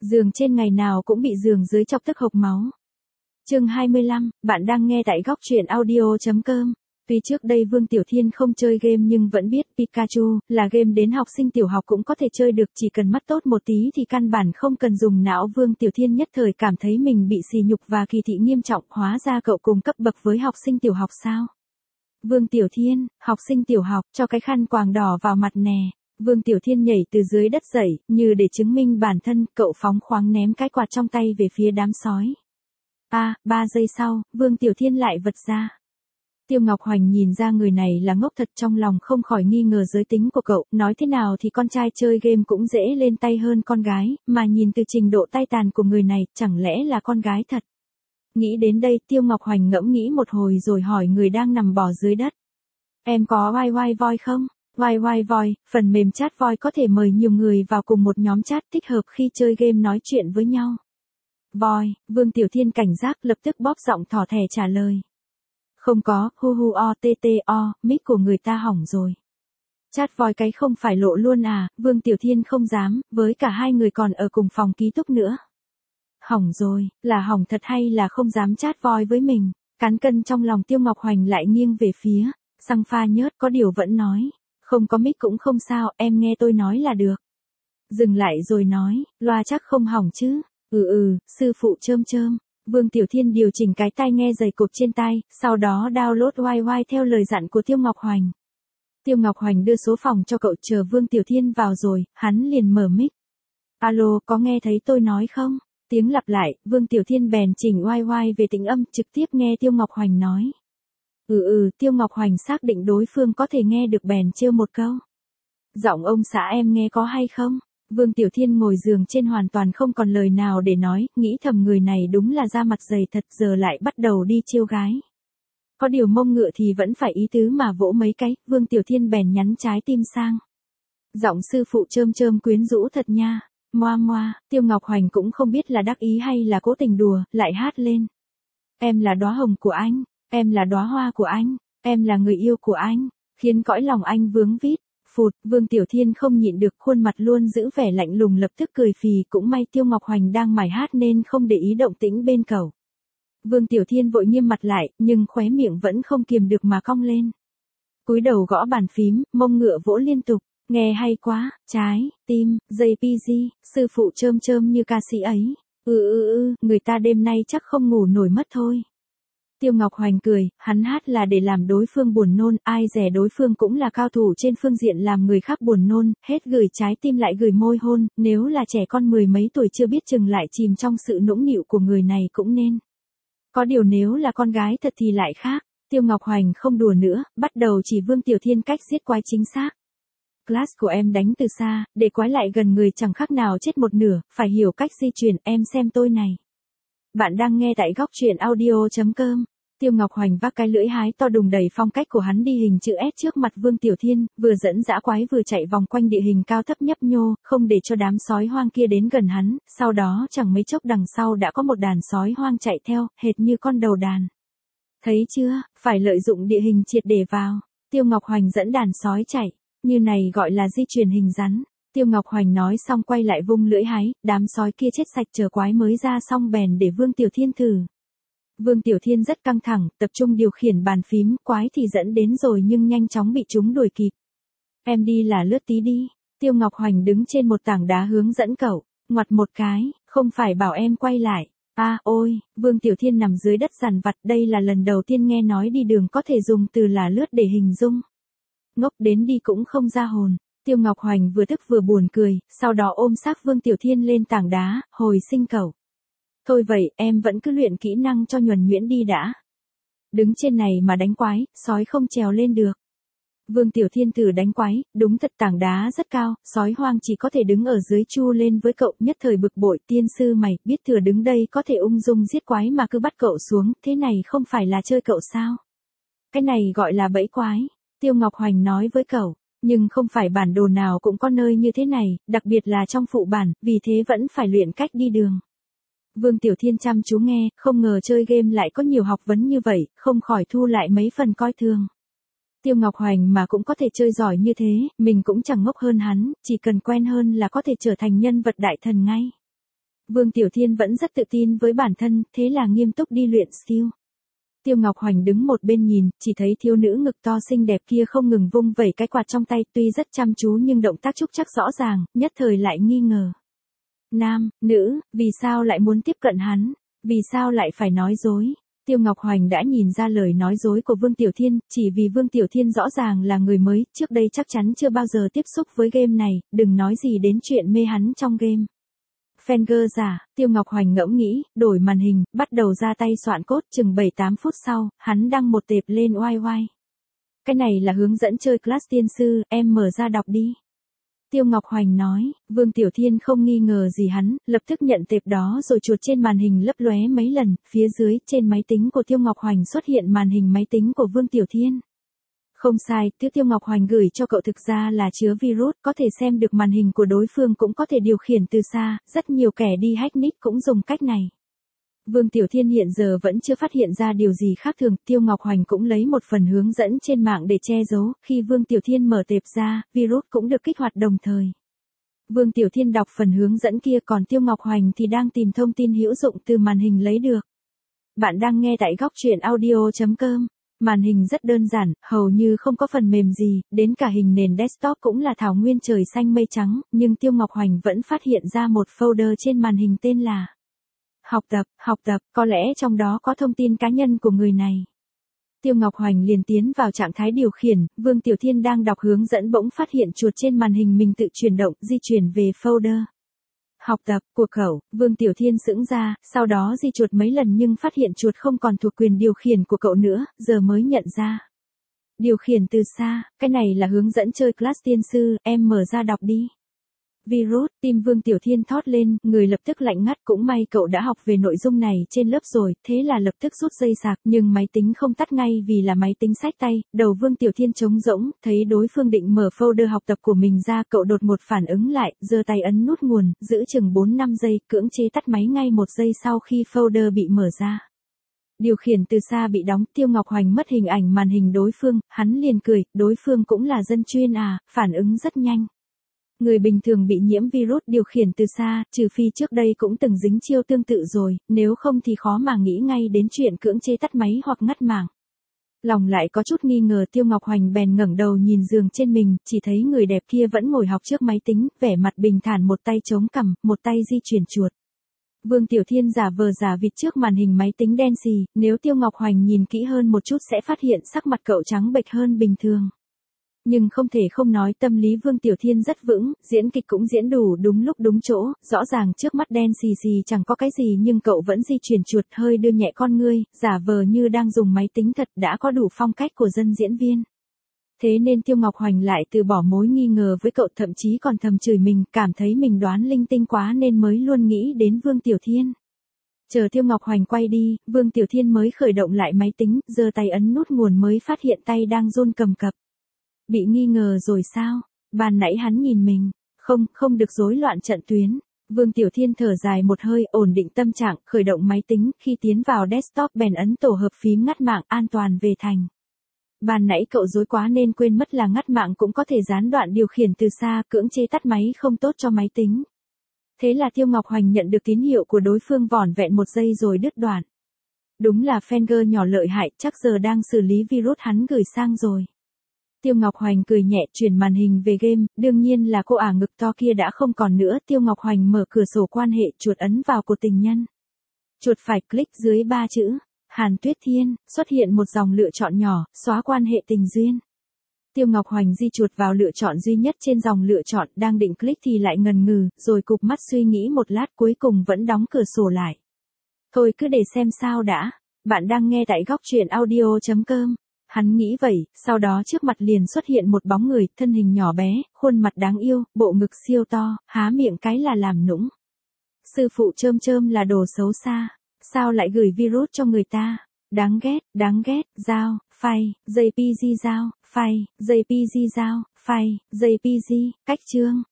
Giường trên ngày nào cũng bị giường dưới chọc tức hộc máu. Chương 25, bạn đang nghe tại góc truyện audio.com. Tuy trước đây Vương Tiểu Thiên không chơi game nhưng vẫn biết Pikachu là game đến học sinh tiểu học cũng có thể chơi được, chỉ cần mắt tốt một tí thì căn bản không cần dùng não. Vương Tiểu Thiên nhất thời cảm thấy mình bị sỉ nhục và kỳ thị nghiêm trọng, hóa ra cậu cùng cấp bậc với học sinh tiểu học sao? Vương Tiểu Thiên, học sinh tiểu học, cho cái khăn quàng đỏ vào mặt nè. Vương Tiểu Thiên nhảy từ dưới đất dậy, như để chứng minh bản thân, cậu phóng khoáng ném cái quạt trong tay về phía đám sói. 3 giây sau, Vương Tiểu Thiên lại vật ra. Tiêu Ngọc Hoành nhìn ra người này là ngốc thật, trong lòng không khỏi nghi ngờ giới tính của cậu, nói thế nào thì con trai chơi game cũng dễ lên tay hơn con gái, mà nhìn từ trình độ tay tàn của người này, chẳng lẽ là con gái thật. Nghĩ đến đây, Tiêu Ngọc Hoành ngẫm nghĩ một hồi rồi hỏi người đang nằm bò dưới đất. Em có YY Voi không? YY Voi, phần mềm chat voi có thể mời nhiều người vào cùng một nhóm chat, thích hợp khi chơi game nói chuyện với nhau. Voi, Vương Tiểu Thiên cảnh giác lập tức bóp giọng thỏ thẻ trả lời. Không có, hu o tt o, mic của người ta hỏng rồi. Chat voi cái không phải lộ luôn à? Vương Tiểu Thiên không dám, với cả hai người còn ở cùng phòng ký túc nữa. Hỏng rồi, là hỏng thật hay là không dám chat voi với mình? Cán cân trong lòng Tiêu Ngọc Hoành lại nghiêng về phía, Xăng Pha nhớt có điều vẫn nói. Không có mic cũng không sao, em nghe tôi nói là được. Dừng lại rồi nói, loa chắc không hỏng chứ? Sư phụ chơm chơm. Vương Tiểu Thiên điều chỉnh cái tai nghe dày cộp trên tai, sau đó download YY theo lời dặn của Tiêu Ngọc Hoành. Tiêu Ngọc Hoành đưa số phòng cho cậu, chờ Vương Tiểu Thiên vào rồi, hắn liền mở mic. Alo, có nghe thấy tôi nói không? Tiếng lặp lại, Vương Tiểu Thiên bèn chỉnh YY về tĩnh âm, trực tiếp nghe Tiêu Ngọc Hoành nói. Tiêu Ngọc Hoành xác định đối phương có thể nghe được bèn trêu một câu. Giọng ông xã em nghe có hay không? Vương Tiểu Thiên ngồi giường trên hoàn toàn không còn lời nào để nói, nghĩ thầm người này đúng là da mặt dày thật, giờ lại bắt đầu đi trêu gái. Có điều mông ngựa thì vẫn phải ý tứ mà vỗ mấy cái, Vương Tiểu Thiên bèn nhắn trái tim sang. Giọng sư phụ chơm chơm quyến rũ thật nha, moa moa. Tiêu Ngọc Hoành cũng không biết là đắc ý hay là cố tình đùa, lại hát lên. Em là đóa hồng của anh, em là đóa hoa của anh, em là người yêu của anh, khiến cõi lòng anh vướng vít. Phụt, Vương Tiểu Thiên không nhịn được, khuôn mặt luôn giữ vẻ lạnh lùng lập tức cười phì, cũng may Tiêu Ngọc Hoành đang mải hát nên không để ý động tĩnh bên cậu. Vương Tiểu Thiên vội nghiêm mặt lại, nhưng khóe miệng vẫn không kiềm được mà cong lên. Cúi đầu gõ bàn phím, mông ngựa vỗ liên tục, nghe hay quá, trái, tim, JPG, sư phụ chơm chơm như ca sĩ ấy. Người ta đêm nay chắc không ngủ nổi mất thôi. Tiêu Ngọc Hoành cười, hắn hát là để làm đối phương buồn nôn, ai dè đối phương cũng là cao thủ trên phương diện làm người khác buồn nôn, hết gửi trái tim lại gửi môi hôn, nếu là trẻ con mười mấy tuổi chưa biết chừng lại chìm trong sự nũng nịu của người này cũng nên. Có điều nếu là con gái thật thì lại khác. Tiêu Ngọc Hoành không đùa nữa, bắt đầu chỉ Vương Tiểu Thiên cách giết quái chính xác. Class của em đánh từ xa, để quái lại gần người chẳng khác nào chết một nửa, phải hiểu cách di chuyển, em xem tôi này. Bạn đang nghe tại góc truyện audio.com. Tiêu Ngọc Hoành vác cái lưỡi hái to đùng đầy phong cách của hắn đi hình chữ S trước mặt Vương Tiểu Thiên, vừa dẫn dã quái vừa chạy vòng quanh địa hình cao thấp nhấp nhô, không để cho đám sói hoang kia đến gần hắn, sau đó chẳng mấy chốc đằng sau đã có một đàn sói hoang chạy theo, hệt như con đầu đàn. Thấy chưa, phải lợi dụng địa hình triệt để vào. Tiêu Ngọc Hoành dẫn đàn sói chạy, như này gọi là di chuyển hình rắn. Tiêu Ngọc Hoành nói xong quay lại vung lưỡi hái, đám sói kia chết sạch, chờ quái mới ra xong bèn để Vương Tiểu Thiên thử. Vương Tiểu Thiên rất căng thẳng, tập trung điều khiển bàn phím, quái thì dẫn đến rồi nhưng nhanh chóng bị chúng đuổi kịp. Em đi là lướt tí đi. Tiêu Ngọc Hoành đứng trên một tảng đá hướng dẫn cậu, ngoặt một cái, không phải bảo em quay lại. Ôi, Vương Tiểu Thiên nằm dưới đất dằn vặt, đây là lần đầu tiên nghe nói đi đường có thể dùng từ là lướt để hình dung. Ngốc đến đi cũng không ra hồn. Tiêu Ngọc Hoành vừa tức vừa buồn cười, sau đó ôm xác Vương Tiểu Thiên lên tảng đá, hồi sinh cậu. Thôi vậy, em vẫn cứ luyện kỹ năng cho nhuần nhuyễn đi đã. Đứng trên này mà đánh quái, sói không trèo lên được. Vương Tiểu Thiên thử đánh quái, đúng thật tảng đá rất cao, sói hoang chỉ có thể đứng ở dưới chu lên với cậu, nhất thời bực bội, tiên sư mày, biết thừa đứng đây có thể ung dung giết quái mà cứ bắt cậu xuống, thế này không phải là chơi cậu sao? Cái này gọi là bẫy quái, Tiêu Ngọc Hoành nói với cậu, nhưng không phải bản đồ nào cũng có nơi như thế này, đặc biệt là trong phụ bản, vì thế vẫn phải luyện cách đi đường. Vương Tiểu Thiên chăm chú nghe, không ngờ chơi game lại có nhiều học vấn như vậy, không khỏi thu lại mấy phần coi thường. Tiêu Ngọc Hoành mà cũng có thể chơi giỏi như thế, mình cũng chẳng ngốc hơn hắn, chỉ cần quen hơn là có thể trở thành nhân vật đại thần ngay. Vương Tiểu Thiên vẫn rất tự tin với bản thân, thế là nghiêm túc đi luyện skill. Tiêu Ngọc Hoành đứng một bên nhìn, chỉ thấy thiếu nữ ngực to xinh đẹp kia không ngừng vung vẩy cái quạt trong tay, tuy rất chăm chú nhưng động tác trúc trắc rõ ràng, nhất thời lại nghi ngờ. Nam, nữ, vì sao lại muốn tiếp cận hắn? Vì sao lại phải nói dối? Tiêu Ngọc Hoành đã nhìn ra lời nói dối của Vương Tiểu Thiên, chỉ vì Vương Tiểu Thiên rõ ràng là người mới, trước đây chắc chắn chưa bao giờ tiếp xúc với game này, đừng nói gì đến chuyện mê hắn trong game. Fanger giả, Tiêu Ngọc Hoành ngẫm nghĩ, đổi màn hình, bắt đầu ra tay soạn code, chừng 7-8 phút sau, hắn đăng một tệp lên YY. Cái này là hướng dẫn chơi class tiên sư, em mở ra đọc đi. Tiêu Ngọc Hoành nói, Vương Tiểu Thiên không nghi ngờ gì hắn, lập tức nhận tệp đó rồi chuột trên màn hình lấp lóe mấy lần, phía dưới, trên máy tính của Tiêu Ngọc Hoành xuất hiện màn hình máy tính của Vương Tiểu Thiên. Không sai, thứ Tiêu Ngọc Hoành gửi cho cậu thực ra là chứa virus, có thể xem được màn hình của đối phương cũng có thể điều khiển từ xa, rất nhiều kẻ đi hack nick cũng dùng cách này. Vương Tiểu Thiên hiện giờ vẫn chưa phát hiện ra điều gì khác thường, Tiêu Ngọc Hoành cũng lấy một phần hướng dẫn trên mạng để che giấu, khi Vương Tiểu Thiên mở tệp ra, virus cũng được kích hoạt đồng thời. Vương Tiểu Thiên đọc phần hướng dẫn kia còn Tiêu Ngọc Hoành thì đang tìm thông tin hữu dụng từ màn hình lấy được. Bạn đang nghe tại góc truyện audio.com. Màn hình rất đơn giản, hầu như không có phần mềm gì, đến cả hình nền desktop cũng là thảo nguyên trời xanh mây trắng, nhưng Tiêu Ngọc Hoành vẫn phát hiện ra một folder trên màn hình tên là học tập, có lẽ trong đó có thông tin cá nhân của người này. Tiêu Ngọc Hoành liền tiến vào trạng thái điều khiển, Vương Tiểu Thiên đang đọc hướng dẫn bỗng phát hiện chuột trên màn hình mình tự chuyển động, di chuyển về folder. Học tập, của cậu, Vương Tiểu Thiên sững ra, sau đó di chuột mấy lần nhưng phát hiện chuột không còn thuộc quyền điều khiển của cậu nữa, giờ mới nhận ra. Điều khiển từ xa, cái này là hướng dẫn chơi class tiên sư, em mở ra đọc đi. Virus, tim Vương Tiểu Thiên thót lên, người lập tức lạnh ngắt, cũng may cậu đã học về nội dung này trên lớp rồi, thế là lập tức rút dây sạc, nhưng máy tính không tắt ngay vì là máy tính xách tay, đầu Vương Tiểu Thiên trống rỗng, thấy đối phương định mở folder học tập của mình ra, cậu đột một phản ứng lại, giơ tay ấn nút nguồn, giữ chừng 4-5 giây, cưỡng chế tắt máy ngay 1 giây sau khi folder bị mở ra. Điều khiển từ xa bị đóng, Tiêu Ngọc Hoành mất hình ảnh màn hình đối phương, hắn liền cười, đối phương cũng là dân chuyên à, phản ứng rất nhanh. Người bình thường bị nhiễm virus điều khiển từ xa, trừ phi trước đây cũng từng dính chiêu tương tự rồi, nếu không thì khó mà nghĩ ngay đến chuyện cưỡng chế tắt máy hoặc ngắt mạng. Lòng lại có chút nghi ngờ, Tiêu Ngọc Hoành bèn ngẩng đầu nhìn giường trên mình, chỉ thấy người đẹp kia vẫn ngồi học trước máy tính, vẻ mặt bình thản, một tay chống cằm, một tay di chuyển chuột. Vương Tiểu Thiên giả vờ giả vịt trước màn hình máy tính đen xì, nếu Tiêu Ngọc Hoành nhìn kỹ hơn một chút sẽ phát hiện sắc mặt cậu trắng bệch hơn bình thường. Nhưng không thể không nói tâm lý Vương Tiểu Thiên rất vững, diễn kịch cũng diễn đủ đúng lúc đúng chỗ, rõ ràng trước mắt đen xì xì chẳng có cái gì nhưng cậu vẫn di chuyển chuột, hơi đưa nhẹ con ngươi, giả vờ như đang dùng máy tính thật, đã có đủ phong cách của dân diễn viên. Thế nên Tiêu Ngọc Hoành lại từ bỏ mối nghi ngờ với cậu, thậm chí còn thầm chửi mình, cảm thấy mình đoán linh tinh quá nên mới luôn nghĩ đến Vương Tiểu Thiên. Chờ Tiêu Ngọc Hoành quay đi, Vương Tiểu Thiên mới khởi động lại máy tính, giơ tay ấn nút nguồn mới phát hiện tay đang run cầm cập. Bị nghi ngờ rồi sao? Ban nãy hắn nhìn mình. Không được rối loạn trận tuyến. Vương Tiểu Thiên thở dài một hơi, ổn định tâm trạng, khởi động máy tính, khi tiến vào desktop bèn ấn tổ hợp phím ngắt mạng, an toàn về thành. Ban nãy cậu rối quá nên quên mất là ngắt mạng cũng có thể gián đoạn điều khiển từ xa, cưỡng chế tắt máy không tốt cho máy tính. Thế là Tiêu Ngọc Hoành nhận được tín hiệu của đối phương vỏn vẹn 1 giây rồi đứt đoạn. Đúng là Fanger nhỏ lợi hại, chắc giờ đang xử lý virus hắn gửi sang rồi. Tiêu Ngọc Hoành cười nhẹ, chuyển màn hình về game, đương nhiên là cô ả ngực to kia đã không còn nữa. Tiêu Ngọc Hoành mở cửa sổ quan hệ, chuột ấn vào của tình nhân. Chuột phải click dưới 3 chữ Hàn Tuyết Thiên, xuất hiện một dòng lựa chọn nhỏ, xóa quan hệ tình duyên. Tiêu Ngọc Hoành di chuột vào lựa chọn duy nhất trên dòng lựa chọn, đang định click thì lại ngần ngừ, rồi cụp mắt suy nghĩ một lát, cuối cùng vẫn đóng cửa sổ lại. Thôi cứ để xem sao đã. Bạn đang nghe tại góc truyện audio.com. Hắn nghĩ vậy, sau đó trước mặt liền xuất hiện một bóng người, thân hình nhỏ bé, khuôn mặt đáng yêu, bộ ngực siêu to, há miệng cái là làm nũng. Sư phụ chơm là đồ xấu xa, sao lại gửi virus cho người ta? Đáng ghét, giao, file, JPG giao, file, JPG giao, file, JPG, cách chương.